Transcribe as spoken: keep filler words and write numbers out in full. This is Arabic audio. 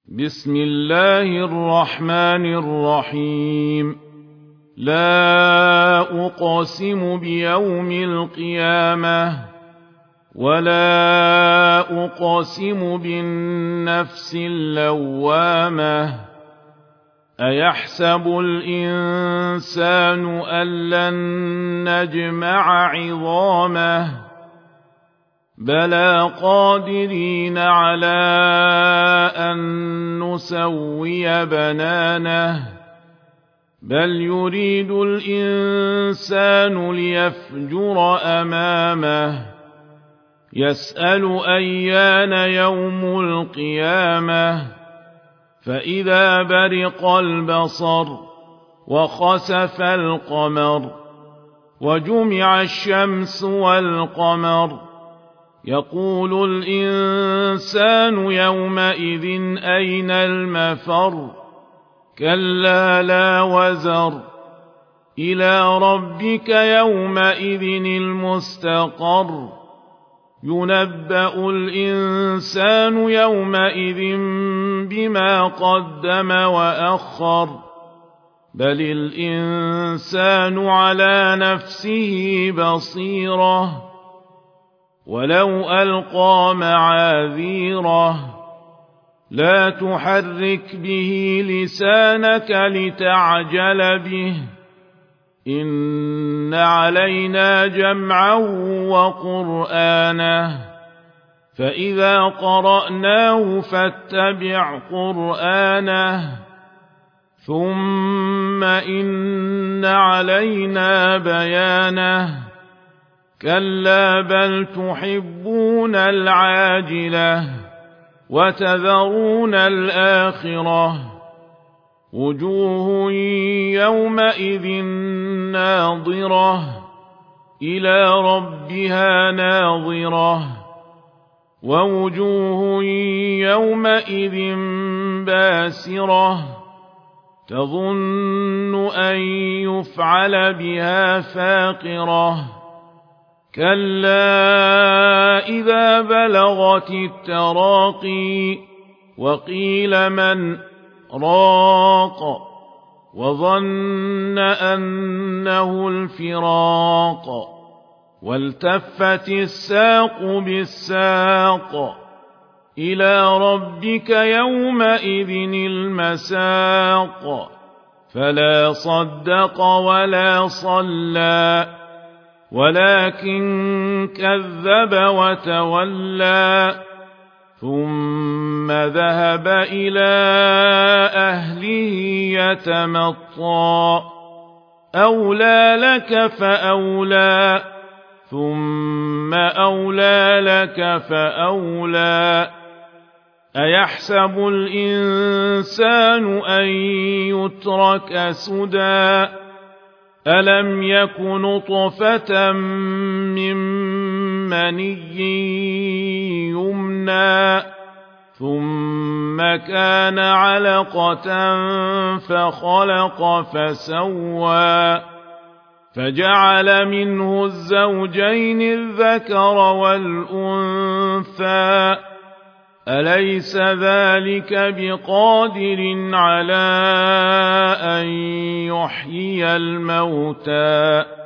بسم الله الرحمن الرحيم. لا أقسم بيوم القيامة ولا أقسم بالنفس اللوامة. أيحسب الإنسان أن لن نجمع عظامه بلى قادرين على أن نسوي بنانه بل يريد الإنسان ليفجر أمامه يسأل أيان يوم القيامة فإذا برق البصر وخسف القمر وجمع الشمس والقمر يقول الإنسان يومئذ أين المفر كلا لا وزر إلى ربك يومئذ المستقر ينبأ الإنسان يومئذ بما قدم وأخر بل الإنسان على نفسه بصيرة ولو ألقى معاذيره لا تحرك به لسانك لتعجل به إن علينا جمعه وقرآنه فإذا قرأناه فاتبع قرآنه ثم إن علينا بيانه كلا بل تحبون العاجلة وتذرون الآخرة وجوه يومئذ ناظرة إلى ربها ناظرة ووجوه يومئذ باسرة تظن أن يفعل بها فاقرة كلا إذا بلغت التراقي وقيل من راق وظن أنه الفراق والتفت الساق بالساق إلى ربك يومئذ المساق فلا صدق ولا صلى ولكن كذب وتولى ثم ذهب إلى أهله يتمطى أولى لك فأولى ثم أولى لك فأولى أيحسب الإنسان أن يترك سدى ألم يك نطفة من مني يمنى ثم كان علقة فخلق فسوى فجعل منه الزوجين الذكر والأنثى أليس ذلك بقادر على أن يحيي الموتى